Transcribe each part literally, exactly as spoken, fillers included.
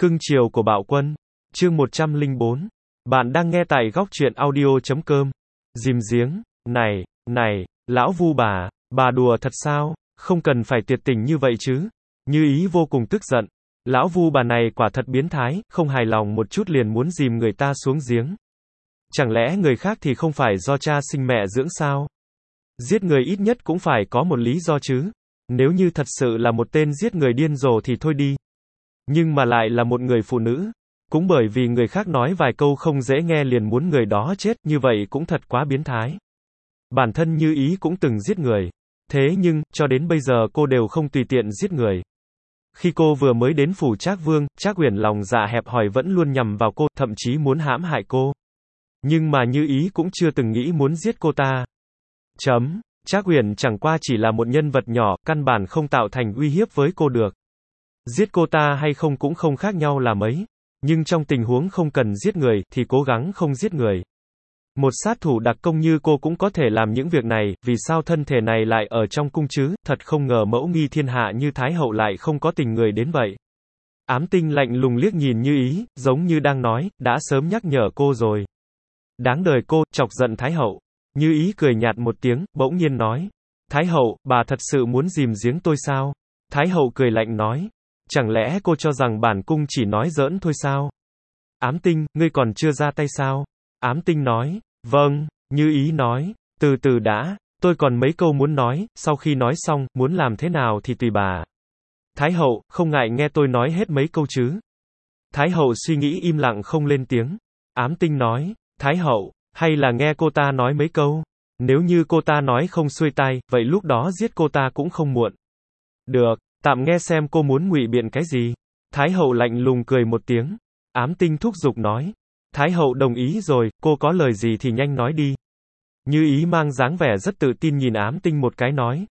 Cưng chiều của Bạo Quân. Chương một trăm lẻ bốn. Bạn đang nghe tại góc truyện audio chấm com. Dìm giếng. Này, này, lão Vu bà, bà đùa thật sao? Không cần phải tuyệt tình như vậy chứ. Như Ý vô cùng tức giận. Lão Vu bà này quả thật biến thái, không hài lòng một chút liền muốn dìm người ta xuống giếng. Chẳng lẽ người khác thì không phải do cha sinh mẹ dưỡng sao? Giết người ít nhất cũng phải có một lý do chứ. Nếu như thật sự là một tên giết người điên rồ thì thôi đi. Nhưng mà lại là một người phụ nữ. Cũng bởi vì người khác nói vài câu không dễ nghe liền muốn người đó chết, như vậy cũng thật quá biến thái. Bản thân Như Ý cũng từng giết người. Thế nhưng, cho đến bây giờ cô đều không tùy tiện giết người. Khi cô vừa mới đến phủ Trác Vương, Trác Uyển lòng dạ hẹp hòi vẫn luôn nhằm vào cô, thậm chí muốn hãm hại cô. Nhưng mà Như Ý cũng chưa từng nghĩ muốn giết cô ta. Chấm. Trác Uyển chẳng qua chỉ là một nhân vật nhỏ, căn bản không tạo thành uy hiếp với cô được. Giết cô ta hay không cũng không khác nhau là mấy. Nhưng trong tình huống không cần giết người, thì cố gắng không giết người. Một sát thủ đặc công như cô cũng có thể làm những việc này, vì sao thân thể này lại ở trong cung chứ, thật không ngờ mẫu nghi thiên hạ như Thái Hậu lại không có tình người đến vậy. Ám Tinh lạnh lùng liếc nhìn Như Ý, giống như đang nói, đã sớm nhắc nhở cô rồi. Đáng đời cô, chọc giận Thái Hậu. Như Ý cười nhạt một tiếng, bỗng nhiên nói. Thái Hậu, bà thật sự muốn dìm giếng tôi sao? Thái Hậu cười lạnh nói. Chẳng lẽ cô cho rằng bản cung chỉ nói giỡn thôi sao? Ám Tinh, ngươi còn chưa ra tay sao? Ám Tinh nói. Vâng. Như Ý nói. Từ từ đã, tôi còn mấy câu muốn nói, sau khi nói xong, muốn làm thế nào thì tùy bà. Thái Hậu, không ngại nghe tôi nói hết mấy câu chứ? Thái Hậu suy nghĩ im lặng không lên tiếng. Ám Tinh nói. Thái Hậu, hay là nghe cô ta nói mấy câu? Nếu như cô ta nói không xuôi tai, vậy lúc đó giết cô ta cũng không muộn. Được, tạm nghe xem cô muốn ngụy biện cái gì. Thái Hậu lạnh lùng cười một tiếng. Ám Tinh thúc giục nói. Thái Hậu đồng ý rồi, cô có lời gì thì nhanh nói đi. Như Ý mang dáng vẻ rất tự tin nhìn Ám Tinh một cái nói.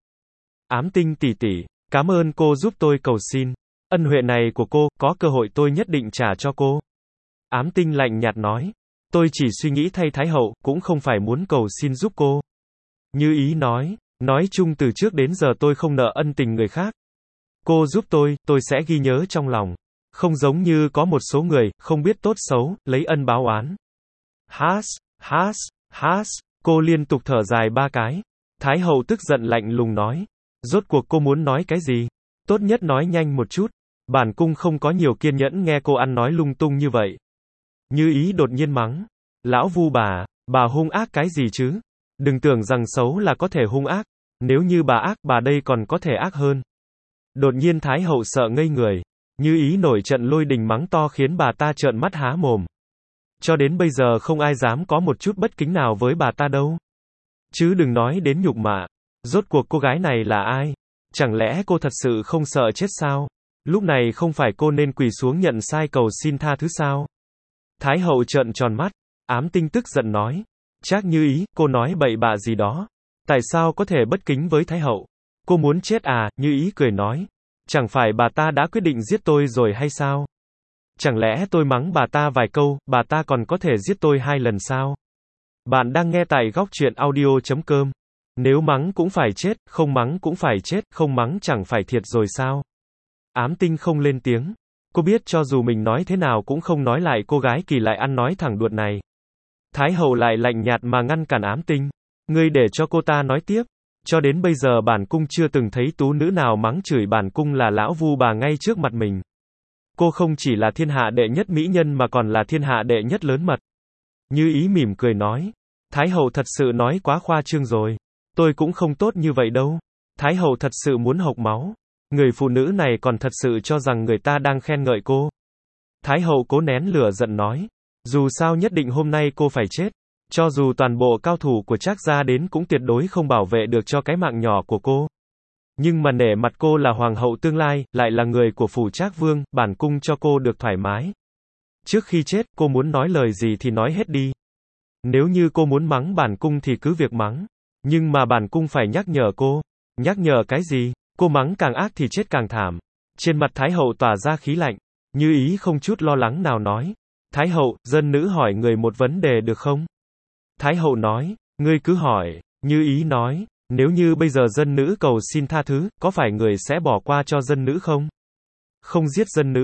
Ám Tinh tỷ tỷ, cảm ơn cô giúp tôi cầu xin. Ân huệ này của cô, có cơ hội tôi nhất định trả cho cô. Ám Tinh lạnh nhạt nói. Tôi chỉ suy nghĩ thay Thái Hậu, cũng không phải muốn cầu xin giúp cô. Như Ý nói. Nói chung từ trước đến giờ tôi không nợ ân tình người khác. Cô giúp tôi, tôi sẽ ghi nhớ trong lòng. Không giống như có một số người, không biết tốt xấu, lấy ân báo oán. Hás, hás, hás, cô liên tục thở dài ba cái. Thái Hậu tức giận lạnh lùng nói. Rốt cuộc cô muốn nói cái gì? Tốt nhất nói nhanh một chút. Bản cung không có nhiều kiên nhẫn nghe cô ăn nói lung tung như vậy. Như Ý đột nhiên mắng. Lão Vu bà, bà hung ác cái gì chứ? Đừng tưởng rằng xấu là có thể hung ác. Nếu như bà ác, bà đây còn có thể ác hơn. Đột nhiên Thái Hậu sợ ngây người. Như Ý nổi trận lôi đình mắng to khiến bà ta trợn mắt há mồm. Cho đến bây giờ không ai dám có một chút bất kính nào với bà ta đâu. Chứ đừng nói đến nhục mạ. Rốt cuộc cô gái này là ai? Chẳng lẽ cô thật sự không sợ chết sao? Lúc này không phải cô nên quỳ xuống nhận sai cầu xin tha thứ sao? Thái Hậu trợn tròn mắt. Ám Tinh tức giận nói. Trác Như Ý, cô nói bậy bạ gì đó? Tại sao có thể bất kính với Thái Hậu? Cô muốn chết à? Như Ý cười nói. Chẳng phải bà ta đã quyết định giết tôi rồi hay sao? Chẳng lẽ tôi mắng bà ta vài câu, bà ta còn có thể giết tôi hai lần sao? Bạn đang nghe tại góc truyện audio chấm com. Nếu mắng cũng phải chết, không mắng cũng phải chết, không mắng chẳng phải thiệt rồi sao? Ám Tinh không lên tiếng. Cô biết cho dù mình nói thế nào cũng không nói lại cô gái kỳ lại ăn nói thẳng đuột này. Thái Hậu lại lạnh nhạt mà ngăn cản Ám Tinh. Ngươi để cho cô ta nói tiếp. Cho đến bây giờ bản cung chưa từng thấy tú nữ nào mắng chửi bản cung là lão Vu bà ngay trước mặt mình. Cô không chỉ là thiên hạ đệ nhất mỹ nhân mà còn là thiên hạ đệ nhất lớn mật. Như Ý mỉm cười nói. Thái Hậu thật sự nói quá khoa trương rồi. Tôi cũng không tốt như vậy đâu. Thái Hậu thật sự muốn hộc máu. Người phụ nữ này còn thật sự cho rằng người ta đang khen ngợi cô. Thái Hậu cố nén lửa giận nói. Dù sao nhất định hôm nay cô phải chết. Cho dù toàn bộ cao thủ của Trác gia đến cũng tuyệt đối không bảo vệ được cho cái mạng nhỏ của cô. Nhưng mà nể mặt cô là hoàng hậu tương lai, lại là người của phủ Trác Vương, bản cung cho cô được thoải mái. Trước khi chết, cô muốn nói lời gì thì nói hết đi. Nếu như cô muốn mắng bản cung thì cứ việc mắng. Nhưng mà bản cung phải nhắc nhở cô. Nhắc nhở cái gì? Cô mắng càng ác thì chết càng thảm. Trên mặt Thái Hậu tỏa ra khí lạnh. Như Ý không chút lo lắng nào nói. Thái Hậu, dân nữ hỏi người một vấn đề được không? Thái Hậu nói. Ngươi cứ hỏi. Như Ý nói. Nếu như bây giờ dân nữ cầu xin tha thứ, có phải người sẽ bỏ qua cho dân nữ không? Không giết dân nữ.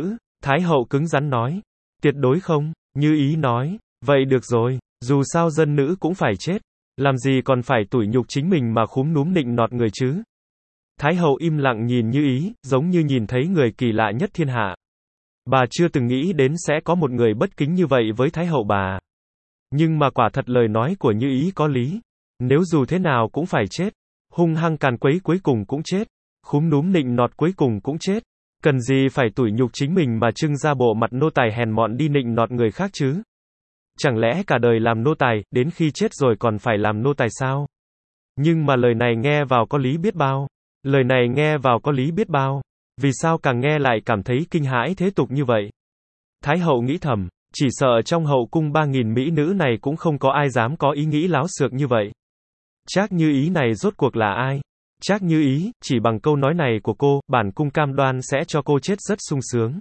Thái hậu cứng rắn nói. Tuyệt đối không, Như Ý nói. Vậy được rồi, dù sao dân nữ cũng phải chết. Làm gì còn phải tủi nhục chính mình mà khúm núm nịnh nọt người chứ. Thái hậu im lặng nhìn Như Ý, giống như nhìn thấy người kỳ lạ nhất thiên hạ. Bà chưa từng nghĩ đến sẽ có một người bất kính như vậy với Thái hậu bà. Nhưng mà quả thật lời nói của Như Ý có lý. Nếu dù thế nào cũng phải chết. Hung hăng càn quấy cuối cùng cũng chết. Khúm núm nịnh nọt cuối cùng cũng chết. Cần gì phải tủi nhục chính mình mà trưng ra bộ mặt nô tài hèn mọn đi nịnh nọt người khác chứ? Chẳng lẽ cả đời làm nô tài, đến khi chết rồi còn phải làm nô tài sao? Nhưng mà lời này nghe vào có lý biết bao. Lời này nghe vào có lý biết bao. Vì sao càng nghe lại cảm thấy kinh hãi thế tục như vậy? Thái hậu nghĩ thầm, chỉ sợ trong hậu cung ba nghìn mỹ nữ này cũng không có ai dám có ý nghĩ láo xược như vậy. Trác Như Ý này rốt cuộc là ai? Trác Như Ý, chỉ bằng câu nói này của cô, bản cung cam đoan sẽ cho cô chết rất sung sướng.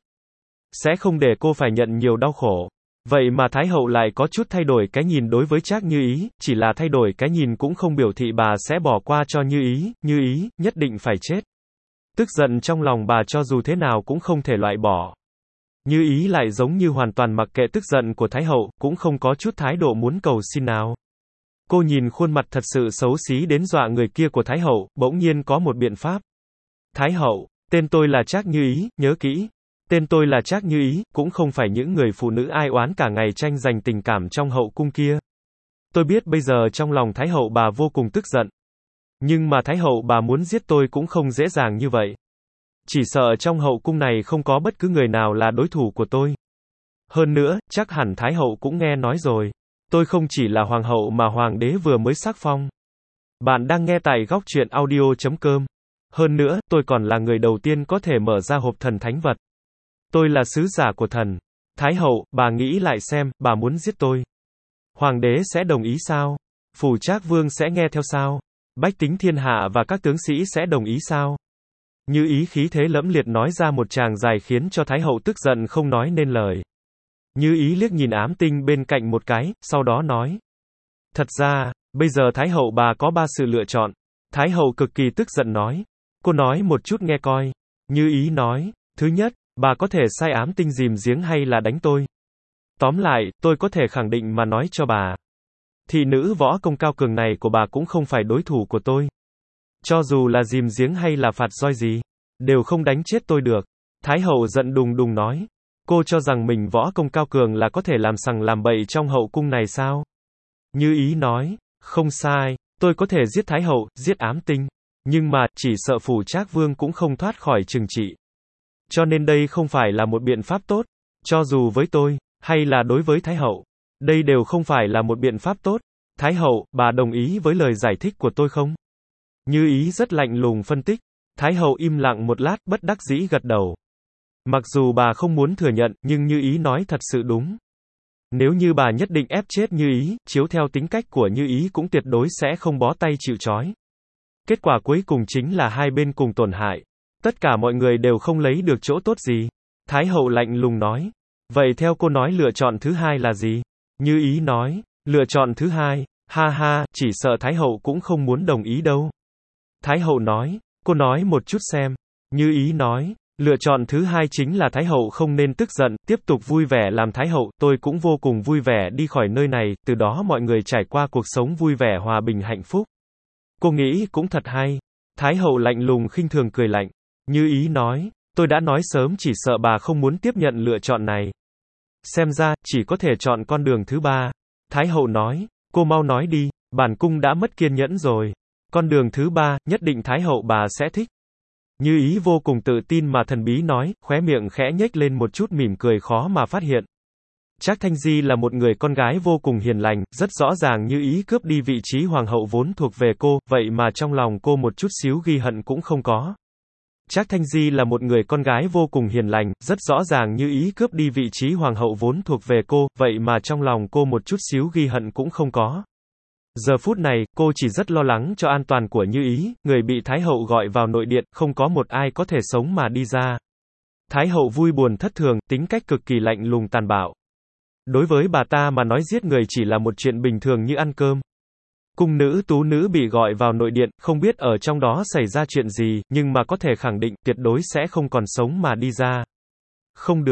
Sẽ không để cô phải nhận nhiều đau khổ. Vậy mà Thái hậu lại có chút thay đổi cái nhìn đối với Trác Như Ý, chỉ là thay đổi cái nhìn cũng không biểu thị bà sẽ bỏ qua cho Như Ý, Như Ý, nhất định phải chết. Tức giận trong lòng bà cho dù thế nào cũng không thể loại bỏ. Như Ý lại giống như hoàn toàn mặc kệ tức giận của Thái hậu, cũng không có chút thái độ muốn cầu xin nào. Cô nhìn khuôn mặt thật sự xấu xí đến dọa người kia của Thái hậu, bỗng nhiên có một biện pháp. Thái hậu, tên tôi là Trác Như Ý, nhớ kỹ. Tên tôi là Trác Như Ý, cũng không phải những người phụ nữ ai oán cả ngày tranh giành tình cảm trong hậu cung kia. Tôi biết bây giờ trong lòng Thái hậu bà vô cùng tức giận. Nhưng mà Thái hậu bà muốn giết tôi cũng không dễ dàng như vậy. Chỉ sợ trong hậu cung này không có bất cứ người nào là đối thủ của tôi. Hơn nữa, chắc hẳn Thái hậu cũng nghe nói rồi. Tôi không chỉ là hoàng hậu mà hoàng đế vừa mới sắc phong. Bạn đang nghe tại góc truyện audio chấm com. Hơn nữa, tôi còn là người đầu tiên có thể mở ra hộp thần thánh vật. Tôi là sứ giả của thần. Thái hậu, bà nghĩ lại xem, bà muốn giết tôi. Hoàng đế sẽ đồng ý sao? Phủ Trác Vương sẽ nghe theo sao? Bách tính thiên hạ và các tướng sĩ sẽ đồng ý sao? Như Ý khí thế lẫm liệt nói ra một tràng dài khiến cho Thái hậu tức giận không nói nên lời. Như Ý liếc nhìn Ám Tinh bên cạnh một cái, sau đó nói. Thật ra, bây giờ Thái hậu bà có ba sự lựa chọn. Thái hậu cực kỳ tức giận nói. Cô nói một chút nghe coi. Như Ý nói. Thứ nhất, bà có thể sai Ám Tinh dìm giếng hay là đánh tôi. Tóm lại, tôi có thể khẳng định mà nói cho bà. Thị nữ võ công cao cường này của bà cũng không phải đối thủ của tôi. Cho dù là dìm giếng hay là phạt roi gì, đều không đánh chết tôi được. Thái hậu giận đùng đùng nói. Cô cho rằng mình võ công cao cường là có thể làm sằng làm bậy trong hậu cung này sao? Như Ý nói. Không sai, tôi có thể giết Thái hậu, giết Ám Tinh. Nhưng mà, chỉ sợ Phủ Trác Vương cũng không thoát khỏi trừng trị. Cho nên đây không phải là một biện pháp tốt. Cho dù với tôi, hay là đối với Thái hậu. Đây đều không phải là một biện pháp tốt. Thái hậu, bà đồng ý với lời giải thích của tôi không? Như Ý rất lạnh lùng phân tích. Thái hậu im lặng một lát, bất đắc dĩ gật đầu. Mặc dù bà không muốn thừa nhận, nhưng Như Ý nói thật sự đúng. Nếu như bà nhất định ép chết Như Ý, chiếu theo tính cách của Như Ý cũng tuyệt đối sẽ không bó tay chịu trói. Kết quả cuối cùng chính là hai bên cùng tổn hại. Tất cả mọi người đều không lấy được chỗ tốt gì. Thái hậu lạnh lùng nói. Vậy theo cô nói lựa chọn thứ hai là gì? Như Ý nói. Lựa chọn thứ hai, ha ha, chỉ sợ Thái hậu cũng không muốn đồng ý đâu. Thái hậu nói. Cô nói một chút xem. Như Ý nói. Lựa chọn thứ hai chính là Thái hậu không nên tức giận, tiếp tục vui vẻ làm Thái hậu, tôi cũng vô cùng vui vẻ đi khỏi nơi này, từ đó mọi người trải qua cuộc sống vui vẻ hòa bình hạnh phúc. Cô nghĩ cũng thật hay. Thái hậu lạnh lùng khinh thường cười lạnh. Như Ý nói, tôi đã nói sớm chỉ sợ bà không muốn tiếp nhận lựa chọn này. Xem ra, chỉ có thể chọn con đường thứ ba. Thái hậu nói, cô mau nói đi, bản cung đã mất kiên nhẫn rồi. Con đường thứ ba, nhất định Thái hậu bà sẽ thích. Như Ý vô cùng tự tin mà thần bí nói, khóe miệng khẽ nhếch lên một chút mỉm cười khó mà phát hiện. Trác Thanh Di là một người con gái vô cùng hiền lành, rất rõ ràng Như Ý cướp đi vị trí hoàng hậu vốn thuộc về cô, vậy mà trong lòng cô một chút xíu ghi hận cũng không có. Trác Thanh Di là một người con gái vô cùng hiền lành, rất rõ ràng Như Ý cướp đi vị trí hoàng hậu vốn thuộc về cô, vậy mà trong lòng cô một chút xíu ghi hận cũng không có. Giờ phút này, cô chỉ rất lo lắng cho an toàn của Như Ý, người bị Thái hậu gọi vào nội điện, không có một ai có thể sống mà đi ra. Thái hậu vui buồn thất thường, tính cách cực kỳ lạnh lùng tàn bạo. Đối với bà ta mà nói giết người chỉ là một chuyện bình thường như ăn cơm. Cung nữ tú nữ bị gọi vào nội điện, không biết ở trong đó xảy ra chuyện gì, nhưng mà có thể khẳng định, tuyệt đối sẽ không còn sống mà đi ra. Không được,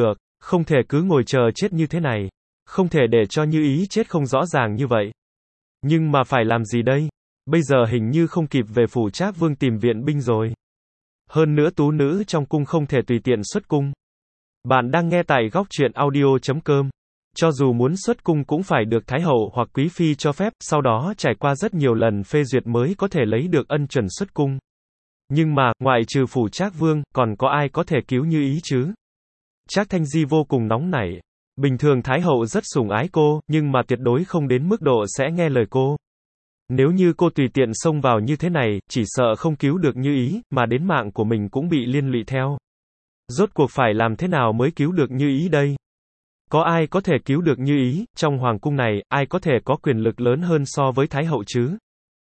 Không thể cứ ngồi chờ chết như thế này. Không thể để cho Như Ý chết không rõ ràng như vậy. Nhưng mà phải làm gì đây? Bây giờ hình như không kịp về phủ Trác Vương tìm viện binh rồi. Hơn nữa tú nữ trong cung không thể tùy tiện xuất cung. Bạn đang nghe tại góc truyện audio chấm com. Cho dù muốn xuất cung cũng phải được Thái Hậu hoặc Quý Phi cho phép, sau đó trải qua rất nhiều lần phê duyệt mới có thể lấy được ân chuẩn xuất cung. Nhưng mà, ngoại trừ phủ Trác Vương, còn có ai có thể cứu Như Ý chứ? Trác Thanh Di vô cùng nóng nảy. Bình thường Thái Hậu rất sủng ái cô, nhưng mà tuyệt đối không đến mức độ sẽ nghe lời cô. Nếu như cô tùy tiện xông vào như thế này, chỉ sợ không cứu được Như Ý, mà đến mạng của mình cũng bị liên lụy theo. Rốt cuộc phải làm thế nào mới cứu được Như Ý đây? Có ai có thể cứu được Như Ý? Trong hoàng cung này, ai có thể có quyền lực lớn hơn so với Thái Hậu chứ?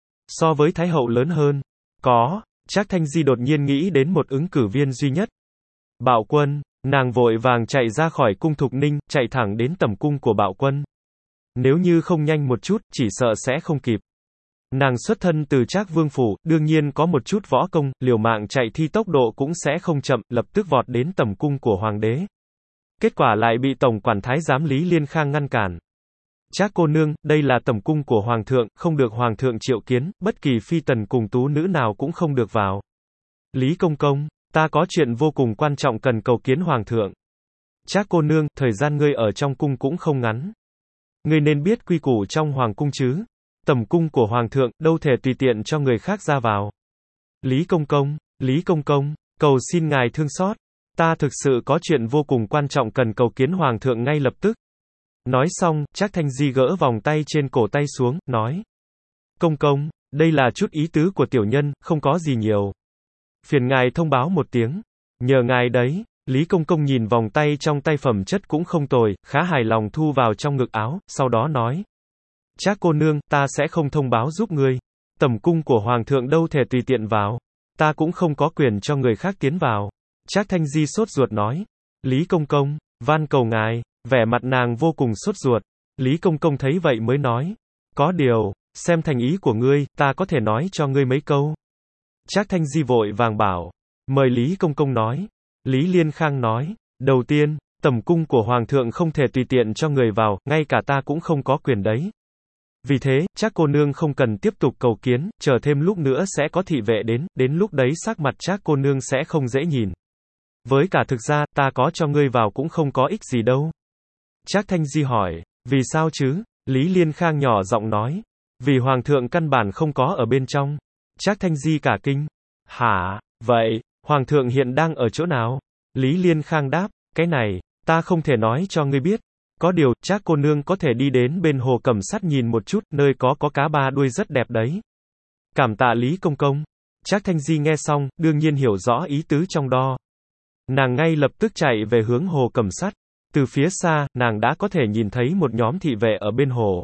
So với Thái Hậu lớn hơn? Có. Trác Thanh Di đột nhiên nghĩ đến một ứng cử viên duy nhất. Bạo Quân. Nàng vội vàng chạy ra khỏi cung Thục Ninh, chạy thẳng đến tẩm cung của Bạo Quân. Nếu như không nhanh một chút, chỉ sợ sẽ không kịp. Nàng xuất thân từ Trác Vương phủ, đương nhiên có một chút võ công, liều mạng chạy thi tốc độ cũng sẽ không chậm, lập tức vọt đến tẩm cung của hoàng đế. Kết quả lại bị tổng quản thái giám Lý Liên Khang ngăn cản. Trác cô nương, đây là tẩm cung của hoàng thượng, không được hoàng thượng triệu kiến, bất kỳ phi tần cùng tú nữ nào cũng không được vào. Lý công công, ta có chuyện vô cùng quan trọng cần cầu kiến hoàng thượng. Trác cô nương, thời gian ngươi ở trong cung cũng không ngắn. Ngươi nên biết quy củ trong hoàng cung chứ. Tẩm cung của hoàng thượng, đâu thể tùy tiện cho người khác ra vào. Lý công công, Lý công công, cầu xin ngài thương xót. Ta thực sự có chuyện vô cùng quan trọng cần cầu kiến hoàng thượng ngay lập tức. Nói xong, Trác Thanh Di gỡ vòng tay trên cổ tay xuống, nói. Công công, đây là chút ý tứ của tiểu nhân, không có gì nhiều. Phiền ngài thông báo một tiếng. Nhờ ngài đấy. Lý công công nhìn vòng tay trong tay phẩm chất cũng không tồi, khá hài lòng thu vào trong ngực áo, sau đó nói. Trác cô nương, ta sẽ không thông báo giúp ngươi. Tẩm cung của hoàng thượng đâu thể tùy tiện vào. Ta cũng không có quyền cho người khác tiến vào. Trác Thanh Di sốt ruột nói. Lý công công, van cầu ngài. Vẻ mặt nàng vô cùng sốt ruột. Lý công công thấy vậy mới nói. Có điều, xem thành ý của ngươi, ta có thể nói cho ngươi mấy câu. Trác Thanh Di vội vàng bảo. Mời Lý công công nói. Lý Liên Khang nói. Đầu tiên, tẩm cung của hoàng thượng không thể tùy tiện cho người vào, ngay cả ta cũng không có quyền đấy. Vì thế, Trác cô nương không cần tiếp tục cầu kiến, chờ thêm lúc nữa sẽ có thị vệ đến, đến lúc đấy sắc mặt Trác cô nương sẽ không dễ nhìn. Với cả thực ra, ta có cho ngươi vào cũng không có ích gì đâu. Trác Thanh Di hỏi, vì sao chứ? Lý Liên Khang nhỏ giọng nói, vì hoàng thượng căn bản không có ở bên trong. Trác Thanh Di cả kinh. Hả? Vậy, hoàng thượng hiện đang ở chỗ nào? Lý Liên Khang đáp, cái này, ta không thể nói cho ngươi biết. Có điều, Trác cô nương có thể đi đến bên hồ Cẩm Sắt nhìn một chút, nơi có có cá ba đuôi rất đẹp đấy. Cảm tạ Lý công công. Trác Thanh Di nghe xong, đương nhiên hiểu rõ ý tứ trong đó. Nàng ngay lập tức chạy về hướng hồ Cẩm Sắt. Từ phía xa, nàng đã có thể nhìn thấy một nhóm thị vệ ở bên hồ.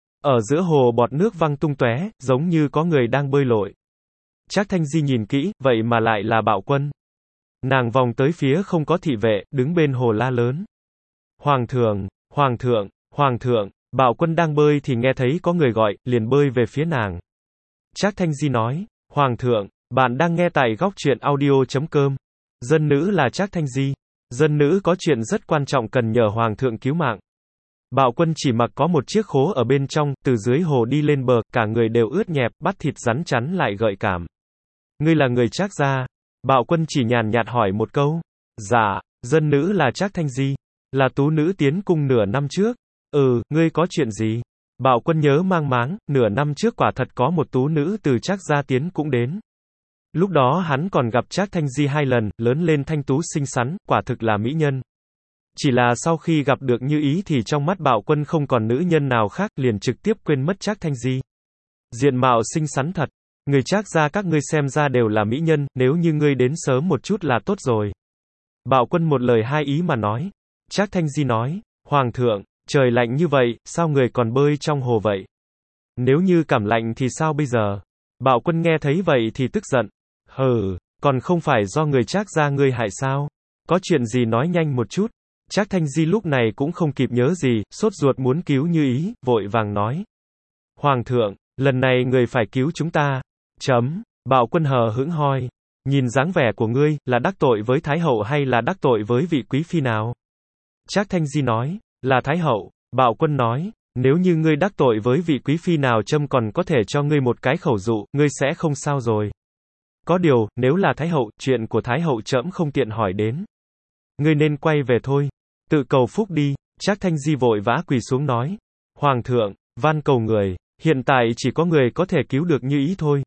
Ở giữa hồ bọt nước văng tung tóe, giống như có người đang bơi lội. Trác Thanh Di nhìn kỹ, vậy mà lại là Bạo Quân. Nàng vòng tới phía không có thị vệ, đứng bên hồ la lớn. Hoàng thượng, hoàng thượng, hoàng thượng. Bạo Quân đang bơi thì nghe thấy có người gọi, liền bơi về phía nàng. Trác Thanh Di nói, hoàng thượng, bạn đang nghe tại góc truyện audio chấm com. Dân nữ là Trác Thanh Di. Dân nữ có chuyện rất quan trọng cần nhờ hoàng thượng cứu mạng. Bạo Quân chỉ mặc có một chiếc khố ở bên trong, từ dưới hồ đi lên bờ, cả người đều ướt nhẹp, bắp thịt rắn chắn lại gợi cảm. Ngươi là người Trác gia? Bạo Quân chỉ nhàn nhạt hỏi một câu. Dạ, dân nữ là Trác Thanh Di. Là tú nữ tiến cung nửa năm trước. Ừ, ngươi có chuyện gì? Bạo Quân nhớ mang máng, nửa năm trước quả thật có một tú nữ từ Trác gia tiến cũng đến. Lúc đó hắn còn gặp Trác Thanh Di hai lần, lớn lên thanh tú xinh xắn, quả thực là mỹ nhân. Chỉ là sau khi gặp được Như Ý thì trong mắt Bạo Quân không còn nữ nhân nào khác, liền trực tiếp quên mất Trác Thanh Di. Diện mạo xinh xắn thật. Người Trác gia các ngươi xem ra đều là mỹ nhân, nếu như ngươi đến sớm một chút là tốt rồi. Bạo Quân một lời hai ý mà nói. Trác Thanh Di nói, hoàng thượng, trời lạnh như vậy, sao người còn bơi trong hồ vậy? Nếu như cảm lạnh thì sao bây giờ? Bạo Quân nghe thấy vậy thì tức giận. Hừ, còn không phải do người Trác gia ngươi hại sao? Có chuyện gì nói nhanh một chút. Trác Thanh Di lúc này cũng không kịp nhớ gì, sốt ruột muốn cứu Như Ý, vội vàng nói. Hoàng thượng, lần này người phải cứu chúng ta. Chấm, Bạo Quân hờ hững hoi. Nhìn dáng vẻ của ngươi, là đắc tội với Thái Hậu hay là đắc tội với vị quý phi nào? Trác Thanh Di nói, là Thái hậu. Bạo Quân nói, nếu như ngươi đắc tội với vị quý phi nào trẫm còn có thể cho ngươi một cái khẩu dụ, ngươi sẽ không sao rồi. Có điều, nếu là Thái hậu, chuyện của Thái hậu trẫm không tiện hỏi đến. Ngươi nên quay về thôi. Tự cầu phúc đi. Trác Thanh Di vội vã quỳ xuống nói. Hoàng thượng, van cầu người, hiện tại chỉ có người có thể cứu được Như Ý thôi.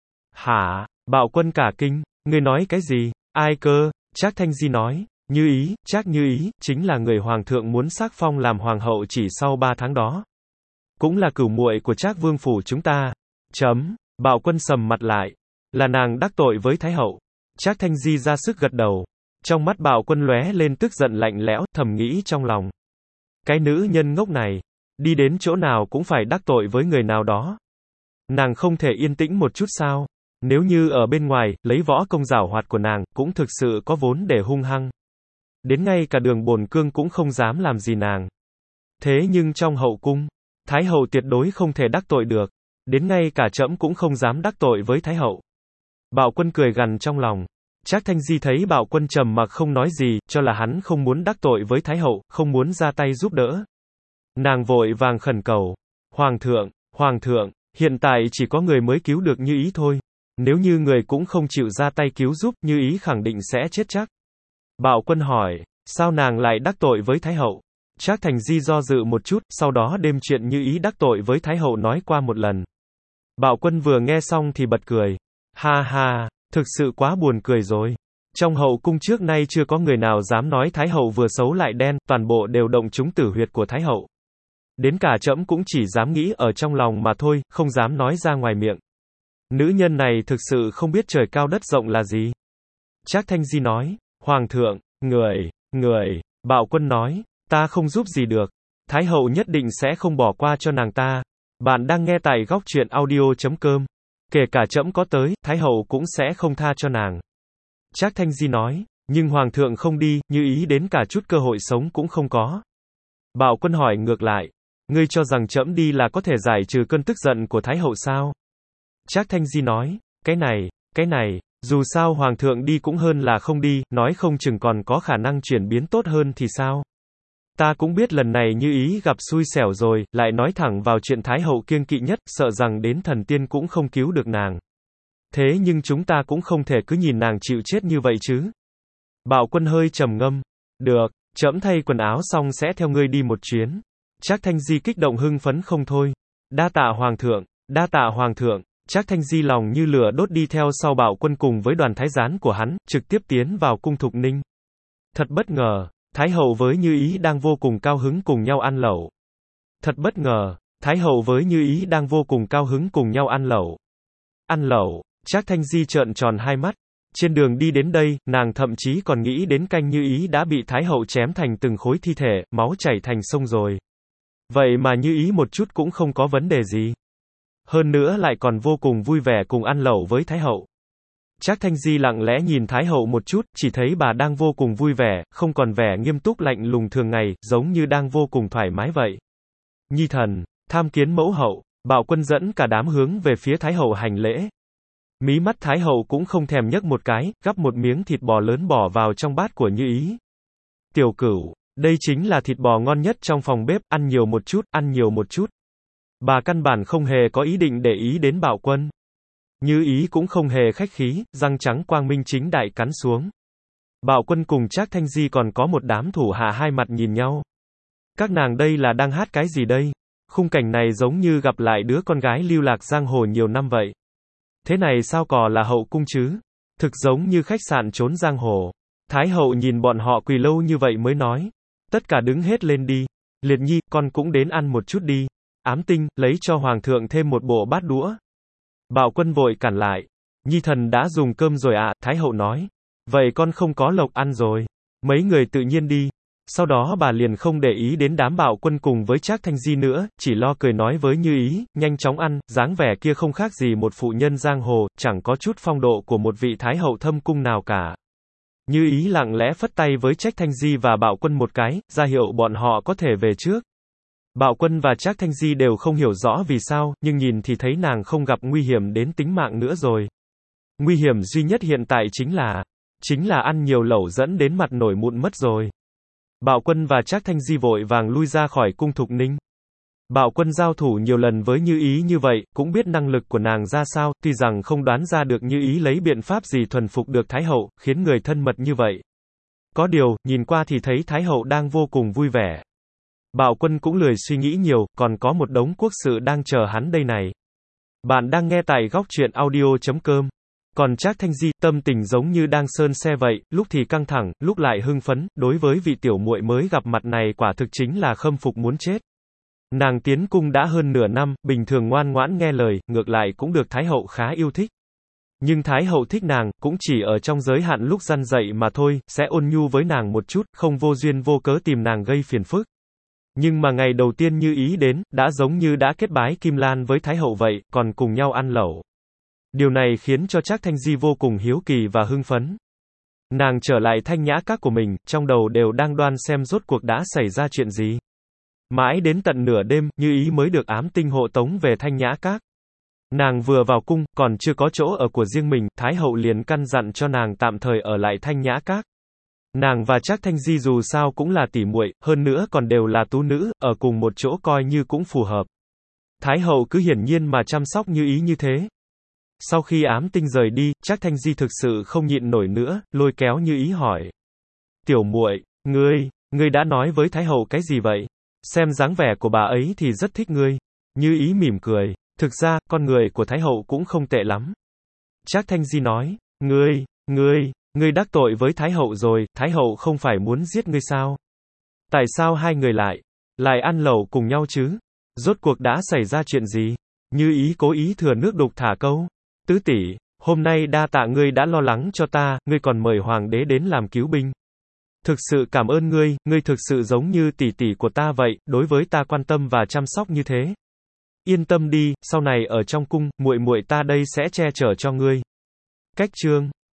Hả? Bạo Quân cả kinh, ngươi nói cái gì? Ai cơ? Trác Thanh Di nói, Như Ý, Trác Như Ý, chính là người hoàng thượng muốn xác phong làm hoàng hậu chỉ sau ba tháng đó. Cũng là cửu muội của Trác vương phủ chúng ta. Chấm. Bạo Quân sầm mặt lại. Là nàng đắc tội với Thái hậu. Trác Thanh Di ra sức gật đầu. Trong mắt Bạo Quân lóe lên tức giận lạnh lẽo, thầm nghĩ trong lòng. Cái nữ nhân ngốc này, đi đến chỗ nào cũng phải đắc tội với người nào đó. Nàng không thể yên tĩnh một chút sao? Nếu như ở bên ngoài, lấy võ công giảo hoạt của nàng, cũng thực sự có vốn để hung hăng. Đến ngay cả Đường Bồn Cương cũng không dám làm gì nàng. Thế nhưng trong hậu cung, Thái hậu tuyệt đối không thể đắc tội được. Đến ngay cả trẫm cũng không dám đắc tội với Thái hậu. Bạo Quân cười gằn trong lòng. Trác Thanh Di thấy Bạo Quân trầm mặc không nói gì, cho là hắn không muốn đắc tội với Thái hậu, không muốn ra tay giúp đỡ. Nàng vội vàng khẩn cầu. Hoàng thượng, Hoàng thượng, hiện tại chỉ có người mới cứu được Như Ý thôi. Nếu như người cũng không chịu ra tay cứu giúp, Như Ý khẳng định sẽ chết chắc. Bạo Quân hỏi, sao nàng lại đắc tội với Thái hậu? Trác Thanh Di do dự một chút, sau đó đem chuyện Như Ý đắc tội với Thái hậu nói qua một lần. Bạo Quân vừa nghe xong thì bật cười. Ha ha, thực sự quá buồn cười rồi. Trong hậu cung trước nay chưa có người nào dám nói Thái hậu vừa xấu lại đen, toàn bộ đều động trúng tử huyệt của Thái hậu. Đến cả trẫm cũng chỉ dám nghĩ ở trong lòng mà thôi, không dám nói ra ngoài miệng. Nữ nhân này thực sự không biết trời cao đất rộng là gì. Trác Thanh Di nói, Hoàng thượng, người, người, Bạo Quân nói, ta không giúp gì được. Thái hậu nhất định sẽ không bỏ qua cho nàng ta. Bạn đang nghe tại góc truyện audio chấm com. Kể cả trẫm có tới, Thái hậu cũng sẽ không tha cho nàng. Trác Thanh Di nói, nhưng Hoàng thượng không đi, Như Ý đến cả chút cơ hội sống cũng không có. Bạo Quân hỏi ngược lại, ngươi cho rằng trẫm đi là có thể giải trừ cơn tức giận của Thái hậu sao? Trác Thanh Di nói, cái này, cái này, dù sao Hoàng thượng đi cũng hơn là không đi, nói không chừng còn có khả năng chuyển biến tốt hơn thì sao? Ta cũng biết lần này Như Ý gặp xui xẻo rồi, lại nói thẳng vào chuyện Thái hậu kiêng kỵ nhất, sợ rằng đến thần tiên cũng không cứu được nàng. Thế nhưng chúng ta cũng không thể cứ nhìn nàng chịu chết như vậy chứ. Bạo Quân hơi trầm ngâm. Được, trẫm thay quần áo xong sẽ theo ngươi đi một chuyến. Trác Thanh Di kích động hưng phấn không thôi. Đa tạ Hoàng thượng, đa tạ Hoàng thượng. Trác Thanh Di lòng như lửa đốt đi theo sau Bạo Quân cùng với đoàn thái giám của hắn, trực tiếp tiến vào cung Thục Ninh. Thật bất ngờ, Thái hậu với Như Ý đang vô cùng cao hứng cùng nhau ăn lẩu. Thật bất ngờ, Thái hậu với Như Ý đang vô cùng cao hứng cùng nhau ăn lẩu. Ăn lẩu, Trác Thanh Di trợn tròn hai mắt. Trên đường đi đến đây, nàng thậm chí còn nghĩ đến canh Như Ý đã bị Thái hậu chém thành từng khối thi thể, máu chảy thành sông rồi. Vậy mà Như Ý một chút cũng không có vấn đề gì. Hơn nữa lại còn vô cùng vui vẻ cùng ăn lẩu với Thái hậu. Trác Thanh Di lặng lẽ nhìn Thái hậu một chút, chỉ thấy bà đang vô cùng vui vẻ, không còn vẻ nghiêm túc lạnh lùng thường ngày, giống như đang vô cùng thoải mái vậy. Nhi thần, tham kiến mẫu hậu. Bạo Quân dẫn cả đám hướng về phía Thái hậu hành lễ. Mí mắt Thái hậu cũng không thèm nhấc một cái, gắp một miếng thịt bò lớn bỏ vào trong bát của Như Ý. Tiểu Cửu, đây chính là thịt bò ngon nhất trong phòng bếp, ăn nhiều một chút, ăn nhiều một chút. Bà căn bản không hề có ý định để ý đến Bạo Quân. Như Ý cũng không hề khách khí, răng trắng quang minh chính đại cắn xuống. Bạo Quân cùng Trác Thanh Di còn có một đám thủ hạ hai mặt nhìn nhau. Các nàng đây là đang hát cái gì đây? Khung cảnh này giống như gặp lại đứa con gái lưu lạc giang hồ nhiều năm vậy. Thế này sao cò là hậu cung chứ? Thực giống như khách sạn trốn giang hồ. Thái hậu nhìn bọn họ quỳ lâu như vậy mới nói. Tất cả đứng hết lên đi. Liệt Nhi, con cũng đến ăn một chút đi. Ám Tinh, lấy cho Hoàng thượng thêm một bộ bát đũa. Bạo Quân vội cản lại. Nhi thần đã dùng cơm rồi ạ, à, Thái hậu nói. Vậy con không có lộc ăn rồi. Mấy người tự nhiên đi. Sau đó bà liền không để ý đến đám Bạo Quân cùng với Trác Thanh Di nữa, chỉ lo cười nói với Như Ý, nhanh chóng ăn, dáng vẻ kia không khác gì một phụ nhân giang hồ, chẳng có chút phong độ của một vị Thái hậu thâm cung nào cả. Như Ý lặng lẽ phất tay với Trác Thanh Di và Bạo Quân một cái, ra hiệu bọn họ có thể về trước. Bạo Quân và Trác Thanh Di đều không hiểu rõ vì sao, nhưng nhìn thì thấy nàng không gặp nguy hiểm đến tính mạng nữa rồi. Nguy hiểm duy nhất hiện tại chính là, chính là ăn nhiều lẩu dẫn đến mặt nổi mụn mất rồi. Bạo Quân và Trác Thanh Di vội vàng lui ra khỏi cung Thục Ninh. Bạo Quân giao thủ nhiều lần với Như Ý như vậy, cũng biết năng lực của nàng ra sao, tuy rằng không đoán ra được Như Ý lấy biện pháp gì thuần phục được Thái Hậu, khiến người thân mật như vậy. Có điều, nhìn qua thì thấy Thái Hậu đang vô cùng vui vẻ. Bạo Quân cũng lười suy nghĩ nhiều, còn có một đống quốc sự đang chờ hắn đây này. Bạn đang nghe tại góc truyện audio chấm com. Còn Trác Thanh Di, tâm tình giống như đang sơn xe vậy, lúc thì căng thẳng, lúc lại hưng phấn, đối với vị tiểu muội mới gặp mặt này quả thực chính là khâm phục muốn chết. Nàng tiến cung đã hơn nửa năm, bình thường ngoan ngoãn nghe lời, ngược lại cũng được Thái Hậu khá yêu thích. Nhưng Thái Hậu thích nàng, cũng chỉ ở trong giới hạn lúc răn dạy mà thôi, sẽ ôn nhu với nàng một chút, không vô duyên vô cớ tìm nàng gây phiền phức. Nhưng mà ngày đầu tiên Như Ý đến, đã giống như đã kết bái Kim Lan với Thái Hậu vậy, còn cùng nhau ăn lẩu. Điều này khiến cho Trác Thanh Di vô cùng hiếu kỳ và hưng phấn. Nàng trở lại Thanh Nhã Các của mình, trong đầu đều đang đoan xem rốt cuộc đã xảy ra chuyện gì. Mãi đến tận nửa đêm, Như Ý mới được ám tinh hộ tống về Thanh Nhã Các. Nàng vừa vào cung, còn chưa có chỗ ở của riêng mình, Thái Hậu liền căn dặn cho nàng tạm thời ở lại Thanh Nhã Các. Nàng và Trác Thanh Di dù sao cũng là tỉ muội, hơn nữa còn đều là tú nữ, ở cùng một chỗ coi như cũng phù hợp. Thái Hậu cứ hiển nhiên mà chăm sóc Như Ý như thế. Sau khi ám tinh rời đi, Trác Thanh Di thực sự không nhịn nổi nữa, lôi kéo Như Ý hỏi. Tiểu muội, ngươi, ngươi đã nói với Thái Hậu cái gì vậy? Xem dáng vẻ của bà ấy thì rất thích ngươi. Như Ý mỉm cười. Thực ra, con người của Thái Hậu cũng không tệ lắm. Trác Thanh Di nói. Ngươi, ngươi, ngươi đắc tội với Thái Hậu rồi, Thái Hậu không phải muốn giết ngươi sao? Tại sao hai người lại, lại ăn lẩu cùng nhau chứ? Rốt cuộc đã xảy ra chuyện gì? Như Ý cố ý thừa nước đục thả câu. Tứ tỷ, hôm nay đa tạ ngươi đã lo lắng cho ta, ngươi còn mời hoàng đế đến làm cứu binh. Thực sự cảm ơn ngươi, ngươi thực sự giống như tỷ tỷ của ta vậy, đối với ta quan tâm và chăm sóc như thế. Yên tâm đi, sau này ở trong cung, muội muội ta đây sẽ che chở cho ngươi. Cách chương